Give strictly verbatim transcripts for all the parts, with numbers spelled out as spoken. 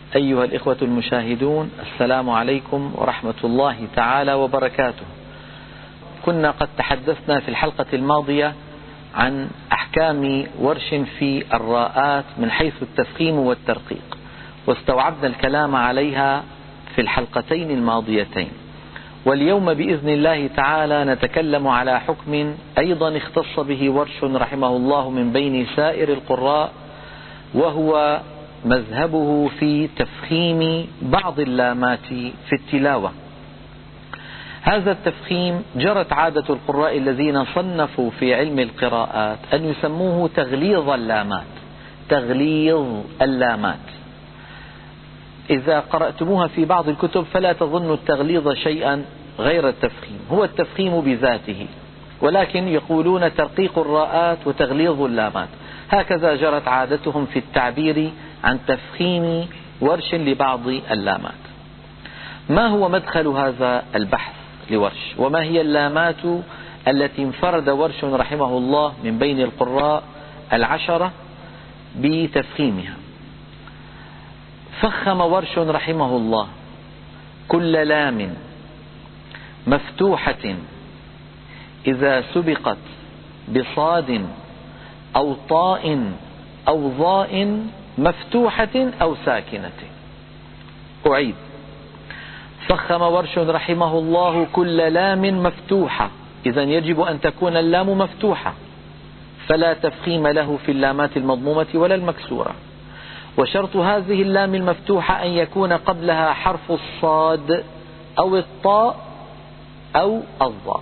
أيها الإخوة المشاهدون، السلام عليكم ورحمة الله تعالى وبركاته. كنا قد تحدثنا في الحلقة الماضية عن أحكام ورش في الراءات من حيث التفخيم والترقيق، واستوعبنا الكلام عليها في الحلقتين الماضيتين. واليوم بإذن الله تعالى نتكلم على حكم أيضا اختص به ورش رحمه الله من بين سائر القراء، وهو مذهبه في تفخيم بعض اللامات في التلاوة. هذا التفخيم جرت عادة القراء الذين صنفوا في علم القراءات أن يسموه تغليظ اللامات. تغليظ اللامات إذا قرأتموها في بعض الكتب فلا تظنوا التغليظ شيئا غير التفخيم، هو التفخيم بذاته، ولكن يقولون ترقيق الراءات وتغليظ اللامات. هكذا جرت عادتهم في التعبير عن تفخيم ورش لبعض اللامات. ما هو مدخل هذا البحث لورش؟ وما هي اللامات التي انفرد ورش رحمه الله من بين القراء العشرة بتفخيمها؟ فخم ورش رحمه الله كل لام مفتوحة إذا سبقت بصاد أو طاء أو ظاء مفتوحة أو ساكنة. أعيد: فخم ورش رحمه الله كل لام مفتوحة، إذن يجب أن تكون اللام مفتوحة، فلا تفخيم له في اللامات المضمومة ولا المكسورة. وشرط هذه اللام المفتوحة أن يكون قبلها حرف الصاد أو الطاء أو الظاء،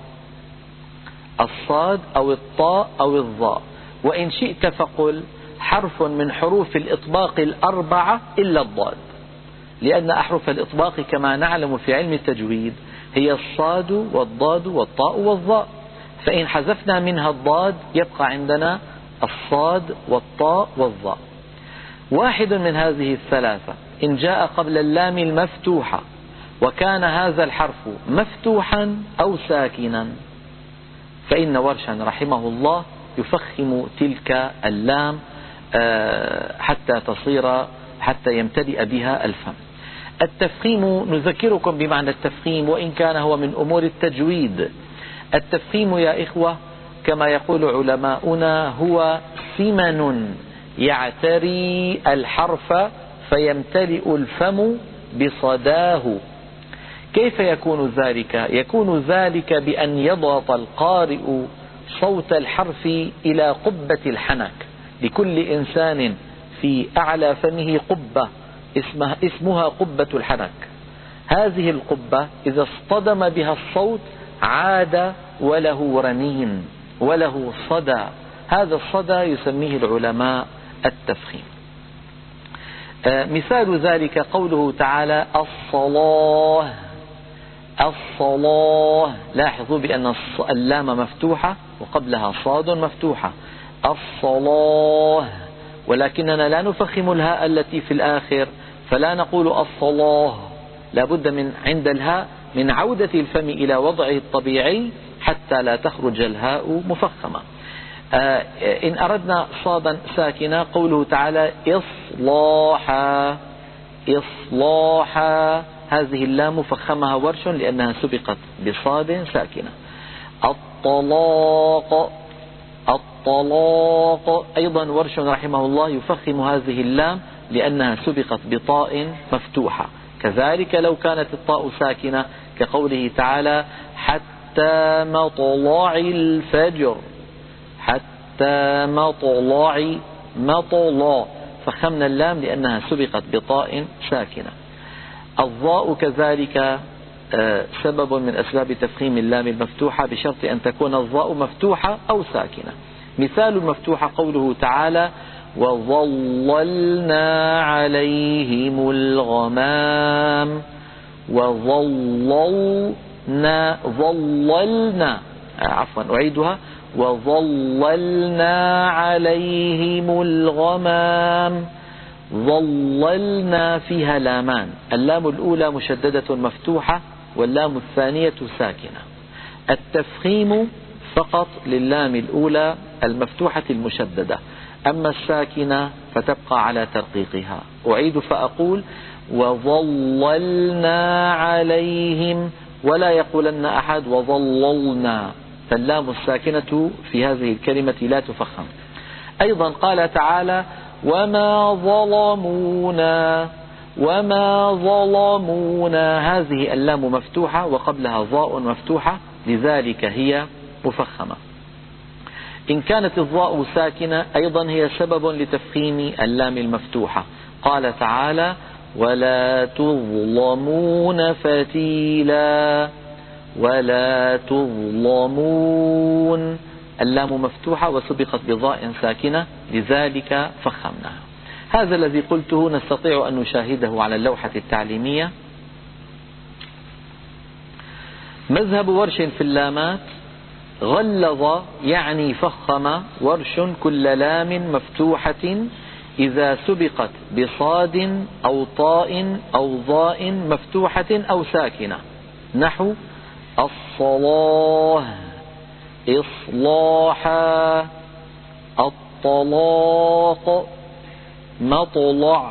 الصاد أو الطاء أو الظاء، وإن شئت فقل حرف من حروف الإطباق الأربعة إلا الضاد، لأن أحرف الإطباق كما نعلم في علم التجويد هي الصاد والضاد والطاء والظاء، فإن حذفنا منها الضاد يبقى عندنا الصاد والطاء والظاء. واحد من هذه الثلاثة إن جاء قبل اللام المفتوحة وكان هذا الحرف مفتوحا أو ساكنا فإن ورشا رحمه الله يفخم تلك اللام حتى تصير حتى يمتلئ بها الفم. التفخيم نذكركم بمعنى التفخيم وإن كان هو من أمور التجويد. التفخيم يا إخوة كما يقول علماؤنا هو سمن يعتري الحرف فيمتلئ الفم بصداه. كيف يكون ذلك؟ يكون ذلك بأن يضغط القارئ صوت الحرف إلى قبة الحنك. لكل إنسان في أعلى فمه قبة اسمها, اسمها قبة الحنك. هذه القبة إذا اصطدم بها الصوت عاد وله رنين وله صدى، هذا الصدى يسميه العلماء التفخيم. آه مثال ذلك قوله تعالى الصلاة. الصلاة، لاحظوا بأن اللام مفتوحة وقبلها صاد مفتوحة، الصلاة، ولكننا لا نفخم الهاء التي في الآخر، فلا نقول الصلاة، لابد من عند الهاء من عودة الفم إلى وضعه الطبيعي حتى لا تخرج الهاء مفخمة. آه إن أردنا صادا ساكنة قوله تعالى إصلاحا. إصلاحا، هذه اللام فخمها ورش لأنها سبقت بصاد ساكنة. الطلاق. الطلاق أيضا ورش رحمه الله يفخم هذه اللام لأنها سبقت بطاء مفتوحة. كذلك لو كانت الطاء ساكنة كقوله تعالى حتى مطلع الفجر. حتى مطلع مطلع، فخمنا اللام لأنها سبقت بطاء ساكنة. الظاء كذلك سبب من أسباب تفخيم اللام المفتوحة بشرط أن تكون الظاء مفتوحة أو ساكنة. مثال المفتوحة قوله تعالى وظللنا عليهم الغمام. وظللنا ظللنا عفوا أعيدها وظللنا عليهم الغمام. ظللنا فيها لامان، اللام الأولى مشددة مفتوحة واللام الثانية ساكنة. التفخيم فقط للام الأولى المفتوحة المشددة، أما الساكنة فتبقى على ترقيقها. أعيد فأقول وظللنا عليهم، ولا يقولن أحد وظللنا، فاللام الساكنة في هذه الكلمة لا تفخم. أيضا قال تعالى وما ظلمونا، وما ظلمونا، هذه اللام مفتوحة وقبلها ظاء مفتوحة، لذلك هي مفخمة. إن كانت الظاء ساكنة أيضا هي سبب لتفخيم اللام المفتوحة. قال تعالى ولا تظلمون فتيلا، ولا تظلمون، اللام مفتوحة وسبقت بظاء ساكنة، لذلك فخمناها. هذا الذي قلته نستطيع أن نشاهده على اللوحة التعليمية. مذهب ورش في اللامات، غلظ يعني فخم ورش كل لام مفتوحة إذا سبقت بصاد أو طاء أو ضاء مفتوحة أو ساكنة، نحو الصلاة، إصلاحا، الطلاق، مطلع،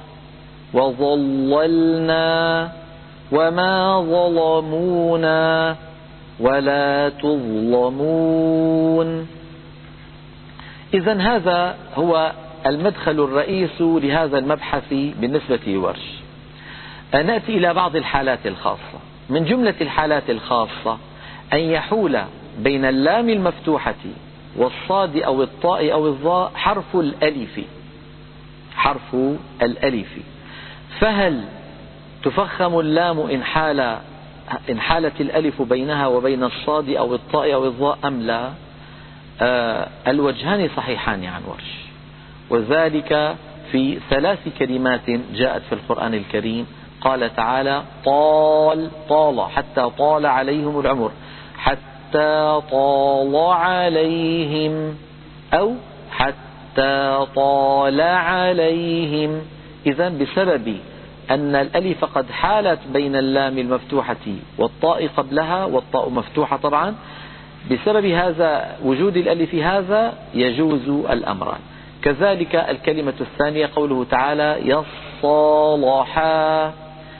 وظللنا، وما ظلمونا، ولا تظلمون. إذن هذا هو المدخل الرئيس لهذا المبحث بالنسبة لورش. نأتي إلى بعض الحالات الخاصة. من جملة الحالات الخاصة أن يحول بين اللام المفتوحة والصاد أو الطاء أو الظاء حرف الألف، حرف الألف، فهل تفخم اللام إن حال إن حالت الألف بينها وبين الصاد أو الطاء أو الظاء أم لا؟ آه الوجهان صحيحان عن ورش، وذلك في ثلاث كلمات جاءت في القرآن الكريم. قال تعالى طال، طال حتى طال عليهم العمر، حتى طال عليهم، أو حتى طال عليهم. إذن بسبب أن الألف قد حالت بين اللام المفتوحة والطاء قبلها، والطاء مفتوحة طبعا، بسبب هذا وجود الألف هذا يجوز الأمران. كذلك الكلمة الثانية قوله تعالى يصالحا،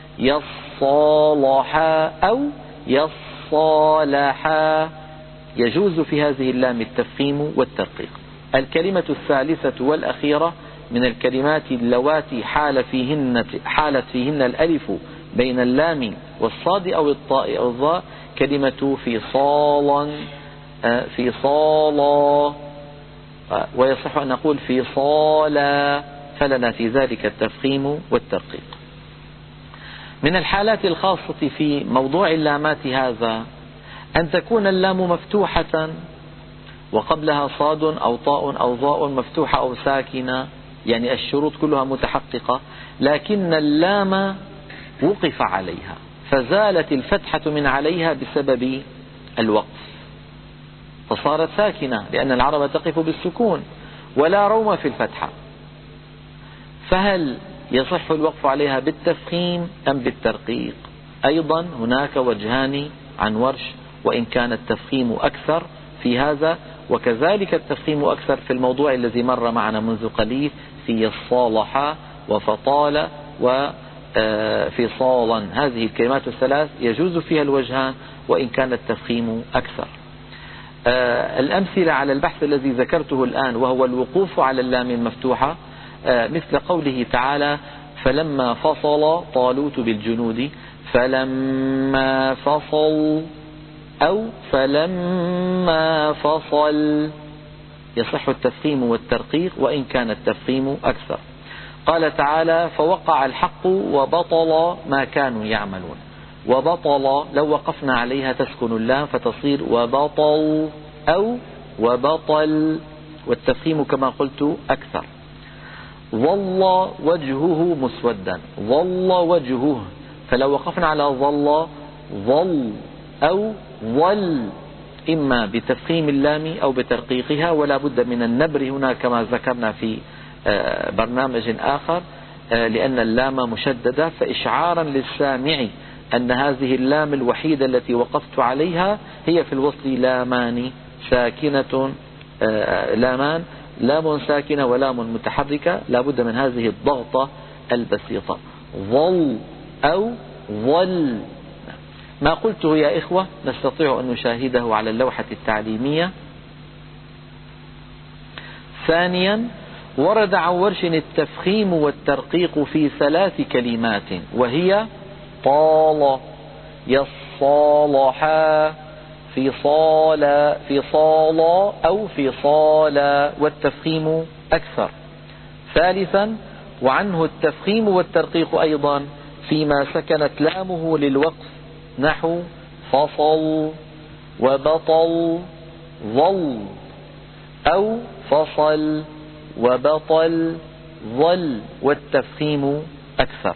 يصالحا أو يصالحا، يجوز في هذه اللام التفخيم والترقيق. الكلمة الثالثة والأخيرة من الكلمات اللواتي حال فيهن حالت فيهن الألف بين اللام والصاد أو الطاء أو الظاء كلمة في صالا، في صالا، ويصح أن نقول في صالا، فلنا في ذلك التفخيم والترقيق. من الحالات الخاصة في موضوع اللامات هذا أن تكون اللام مفتوحة وقبلها صاد أو طاء أو ظاء مفتوحة أو ساكنة، يعني الشروط كلها متحققة، لكن اللام وقف عليها فزالت الفتحة من عليها بسبب الوقف فصارت ساكنة، لأن العرب تقف بالسكون ولا روم في الفتحة، فهل يصح الوقف عليها بالتفخيم أم بالترقيق؟ أيضا هناك وجهان عن ورش، وإن كان التفخيم أكثر في هذا، وكذلك التفخيم أكثر في الموضوع الذي مر معنا منذ قليل في الصالحة وفطال وفصالا. هذه الكلمات الثلاث يجوز فيها الوجهان وإن كان التفخيم أكثر. الأمثلة على البحث الذي ذكرته الآن وهو الوقوف على اللام المفتوحة، مثل قوله تعالى فلما فصل طالوت بالجنود، فلما فصل، أو فلما فصل، يصح التفخيم والترقيق وإن كان التفخيم أكثر. قال تعالى فوقع الحق وبطل ما كانوا يعملون، وبطل لو وقفنا عليها تسكن اللام فتصير وبطل أو وبطل، والتفخيم كما قلت أكثر. ظل وجهه مسودا، ظل وجهه، فلو وقفنا على ظل، ظل أو ظل، إما بتفخيم اللام أو بترقيقها، ولا بد من النبر هنا كما ذكرنا في برنامج آخر، لأن اللام مشددة، فإشعارا للسامع أن هذه اللام الوحيدة التي وقفت عليها هي في الوصل لامان ساكنة، لامان، لام ساكنة ولام متحركة، لا بد من هذه الضغطة البسيطة. ظل أو ظل. ما قلته يا إخوة نستطيع أن نشاهده على اللوحة التعليمية. ثانيا، ورد عن ورش التفخيم والترقيق في ثلاث كلمات، وهي طال، يصالحا، في صال في صال أو في صال، والتفخيم أكثر. ثالثا، وعنه التفخيم والترقيق أيضا فيما سكنت لامه للوقف، نحو فصل وبطل ظل، أو فصل وبطل ظل، والتفخيم أكثر.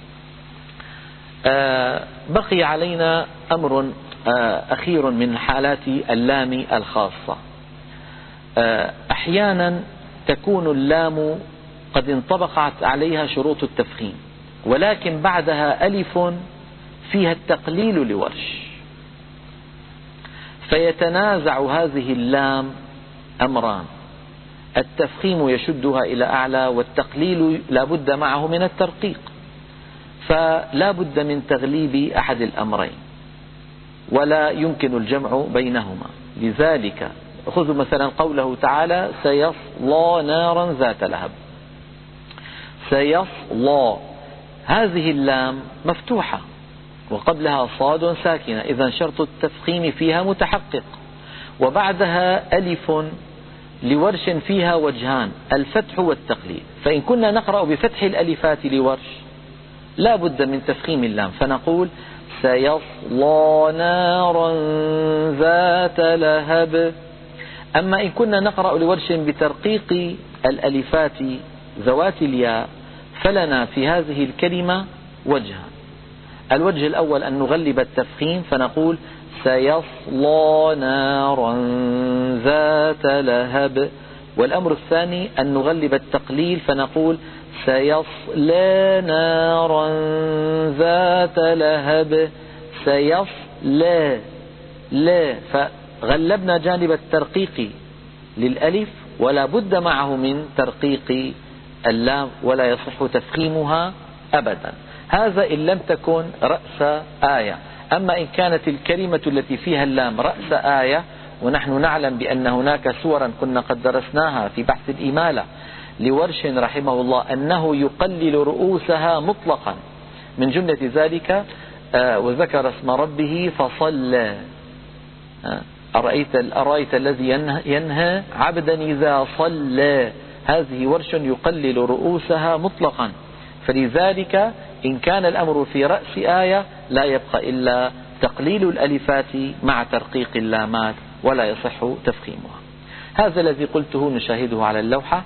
آه بقي علينا أمر آه أخير من حالات اللام الخاصة. آه أحيانا تكون اللام قد انطبقت عليها شروط التفخيم، ولكن بعدها ألف فيها التقليل لورش، فيتنازع هذه اللام أمران: التفخيم يشدها إلى أعلى، والتقليل لا بد معه من الترقيق، فلا بد من تغليب أحد الأمرين ولا يمكن الجمع بينهما. لذلك خذوا مثلا قوله تعالى سيصلى نارا ذات لهب. سيصلى، هذه اللام مفتوحة وقبلها صاد ساكنة، إذا شرط التفخيم فيها متحقق، وبعدها ألف لورش فيها وجهان: الفتح والتقليل. فإن كنا نقرأ بفتح الألفات لورش لا بد من تفخيم اللام، فنقول سيصلى نارا ذات لهب. أما إن كنا نقرأ لورش بترقيق الألفات ذوات الياء فلنا في هذه الكلمة وجهان: الوجه الأول أن نغلب التفخيم فنقول سيصلى نارا ذات لهب، والأمر الثاني أن نغلب التقليل فنقول سيصلى نارا ذات لهب. سيصلى لا، فغلبنا جانب الترقيق للألف ولا بد معه من ترقيق اللام، ولا يصح تفخيمها أبدا. هذا إن لم تكن رأس آية. أما إن كانت الكلمة التي فيها اللام رأس آية، ونحن نعلم بأن هناك سورا كنا قد درسناها في بحث الإمالة لورش رحمه الله أنه يقلل رؤوسها مطلقا، من جملة ذلك آه وذكر اسم ربه فصلى. آه أرأيت, أرأيت الذي ينهى, ينهى عبدا إذا صلى، هذه ورش يقلل رؤوسها مطلقا. فلذلك إن كان الأمر في رأس آية لا يبقى إلا تقليل الألفات مع ترقيق اللامات، ولا يصح تفخيمها. هذا الذي قلته نشاهده على اللوحة.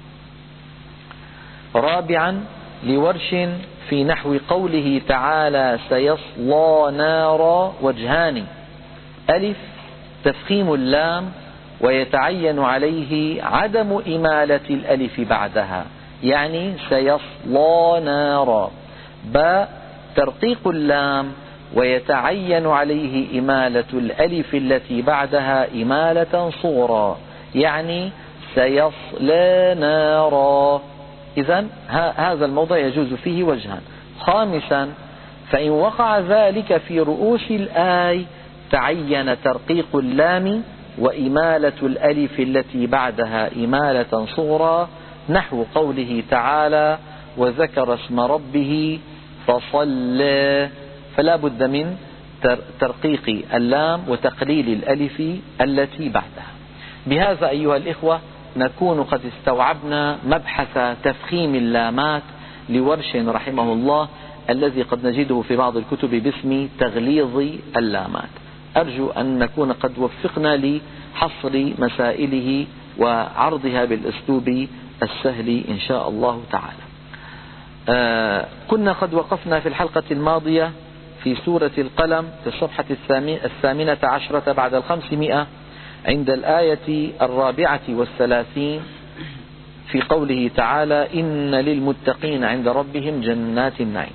رابعا، لورش في نحو قوله تعالى سيصلى نارا وجهان: ألف تفخيم اللام ويتعين عليه عدم إمالة الألف بعدها، يعني سيصلى نارا. باء ترقيق اللام ويتعين عليه إمالة الألف التي بعدها إمالة صغرى، يعني سيصلى نارا. إذن هذا الموضع يجوز فيه وجهان. خامسا، فإن وقع ذلك في رؤوس الآي تعين ترقيق اللام وإمالة الألف التي بعدها إمالة صغرى، نحو قوله تعالى وذكر اسم ربه فصلى، فلا بد من ترقيق اللام وتقليل الألف التي بعدها. بهذا أيها الإخوة نكون قد استوعبنا مبحث تفخيم اللامات لورش رحمه الله، الذي قد نجده في بعض الكتب باسم تغليظ اللامات. أرجو أن نكون قد وفقنا لحصر مسائله وعرضها بالأسلوب السهل إن شاء الله تعالى. آه كنا قد وقفنا في الحلقة الماضية في سورة القلم في الصفحة الثامنة عشرة بعد الخمسمائة عند الآية الرابعة والثلاثين في قوله تعالى إن للمتقين عند ربهم جنات النعيم.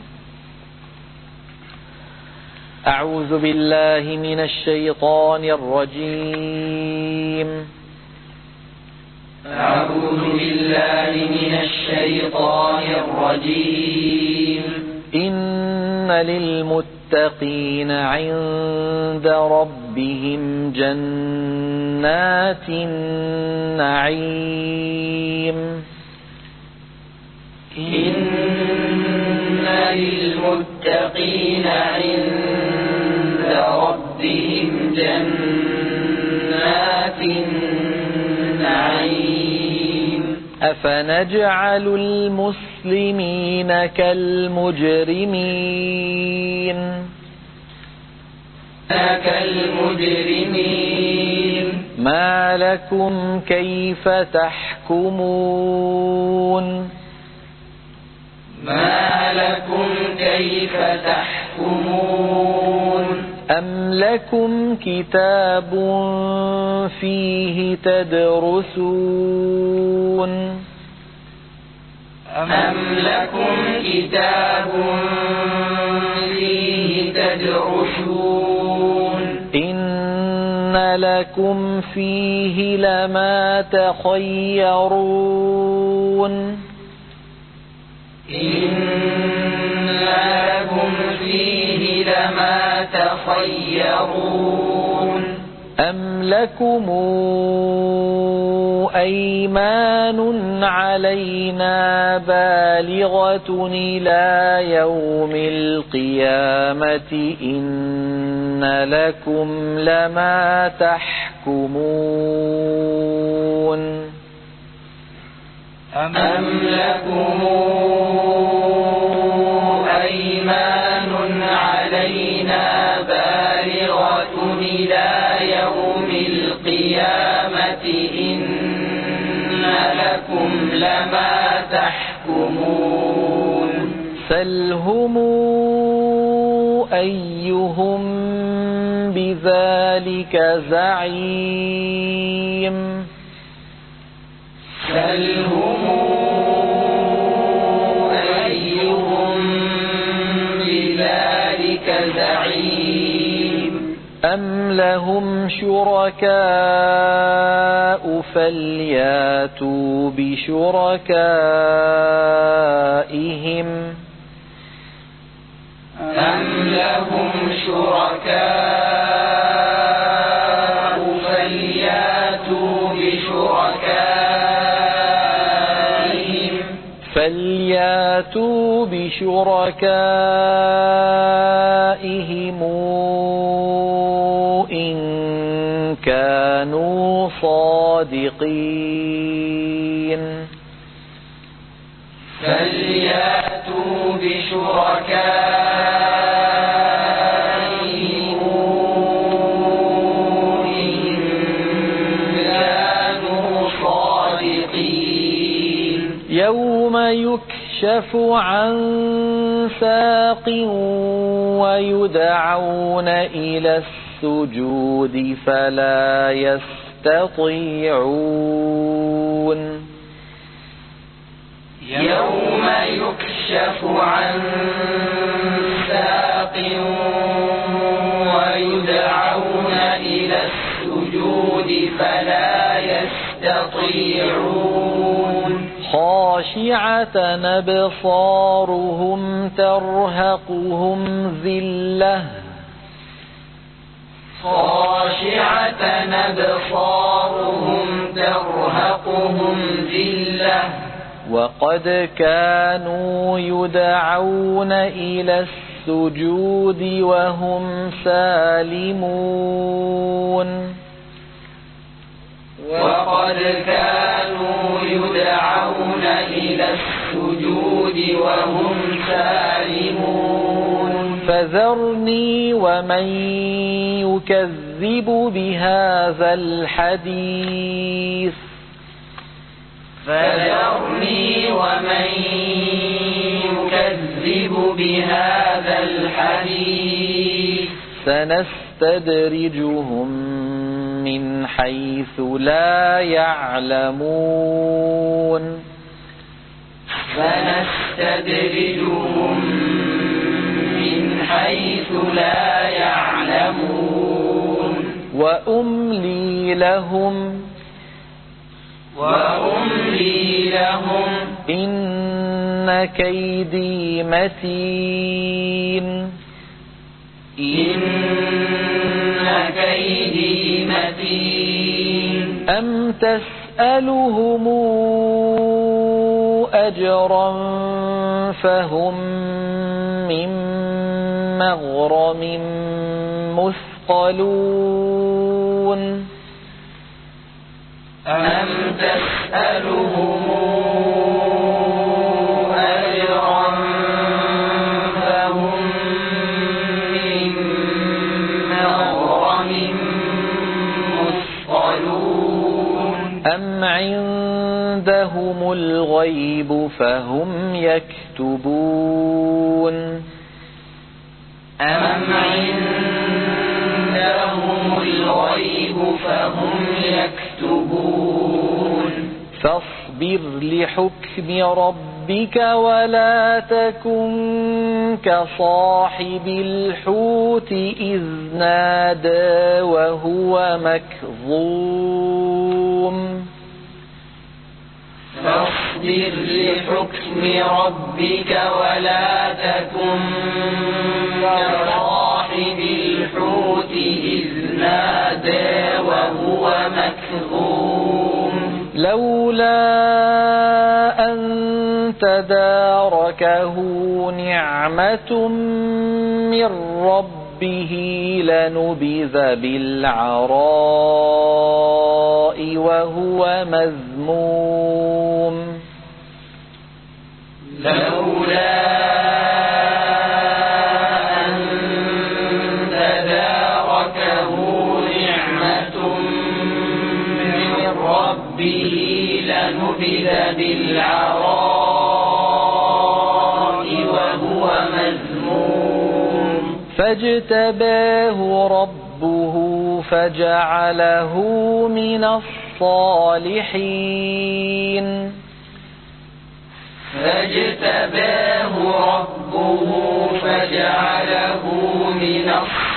أعوذ بالله من الشيطان الرجيم. أعوذ بالله من الشيطان الرجيم. للمتقين عند ربهم جنات النعيم إن للمتقين عند ربهم جنات النعيم أفنجعل المسلمين كالمجرمين كالمجرمين ما لكم كيف تحكمون ما لكم كيف تحكمون أم لكم كتاب فيه تدرسون أم لكم كتاب فيه تدرسون إن لكم فيه لما تخيرون إن لكم فيه لما تخيرون أم لكم أيمان علينا بالغة إلى يوم القيامة إن لكم لما تحكمون أم لكم أيمان علينا بالغة إلى يوم القيامة إن لكم لما تحكمون سلهم أيهم بذلك زعيم سلهم أيهم بذلك زعيم أم لهم شركاء فلياتوا بشركائهم أم لهم شركاء فلياتوا بشركائهم فلياتوا بشركائهم إن كانوا صادقين فلياتوا بشركائهم إن كانوا صادقين يوم يكشف عن ساق ويدعون إلى السجود فلا يستطيعون يوم يكشف عن ساق ويدعون إلى السجود فلا يستطيعون خاشعة أبصارهم ترهقهم ذلة خاشعة أبصارهم ترهقهم ذلة وقد كانوا يدعون إلى السجود وهم سالمون وقد كانوا يدعون إلى السجود وهم سالمون فذرني ومن يكذب بهذا الحديث فذرني ومن يكذب بهذا الحديث سنستدرجهم من حيث لا يعلمون سنستدرجهم من حيث لا يعلمون وأملي لهم وأملي لهم إن كيدي متين إن كيدي متين أم تسألهم أجرا فهم من مغرم مثقلون أم تسألهم أجرا فهم من مغرم مثقلون أم عندهم الغيب فهم يكتبون أم عندهم الغيب فهم يكتبون فاصبر لحكم ربك ولا تكن كصاحب الحوت إذ نادى وهو مكظوم فاصبر لحكم ربك ولا تكن كصاحب الحوت إذ نادى وهو مكظوم لولا أن تداركه نعمة من ربه لنبذ بالعراء وهو مذموم لولا أن تداركه نعمة من ربه لنبذ بالعراء وهو مذموم فاجتباه ربه فجعله من الصالحين فاجتباه ربه فجعله من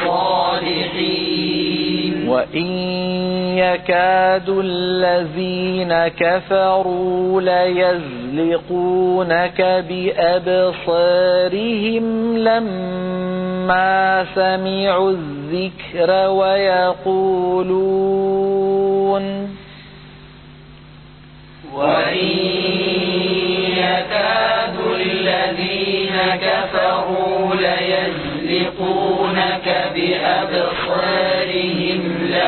الصالحين وإن يكاد الذين كفروا ليزلقونك بأبصارهم لما سمعوا الذكر ويقولون وإن يكاد الذين كفروا ليزلقونك بأبصارهم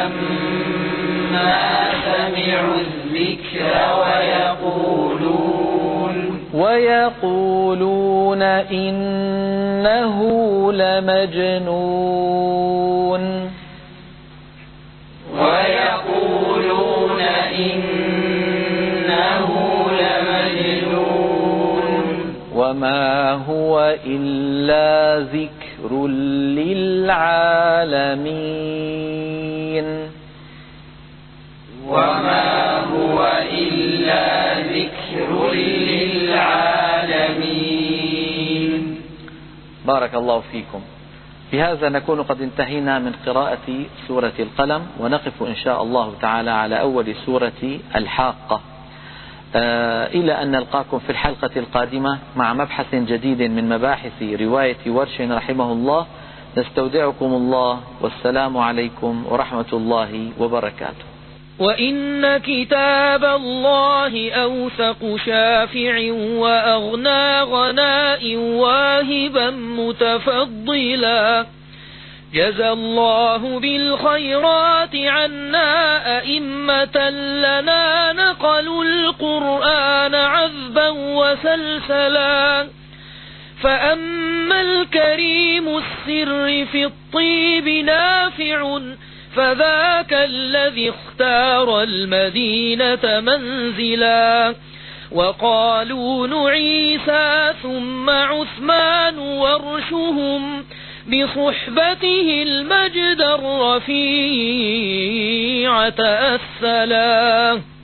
لما سمعوا الذكر ويقولون ويقولون إنه لمجنون ويقولون إنه لمجنون وما هو إلا ذكر للعالمين وما هو إلا ذكر للعالمين. بارك الله فيكم. بهذا نكون قد انتهينا من قراءة سورة القلم، ونقف إن شاء الله تعالى على أول سورة الحاقة. آه إلى أن نلقاكم في الحلقة القادمة مع مبحث جديد من مباحث رواية ورش رحمه الله. نستودعكم الله، والسلام عليكم ورحمة الله وبركاته. وإن كتاب الله أوثق شافع وأغنى غناء واهبا متفضلا. جزى الله بالخيرات عنا أئمة لنا نقلوا القرآن عذبا وسلسلا. فأما الكريم السر في الطيب نافع فذاك الذي اختار المدينة منزلا. وقالون عيسى ثم عثمان ورشهم بصحبته المجد الرفيع تأثلا.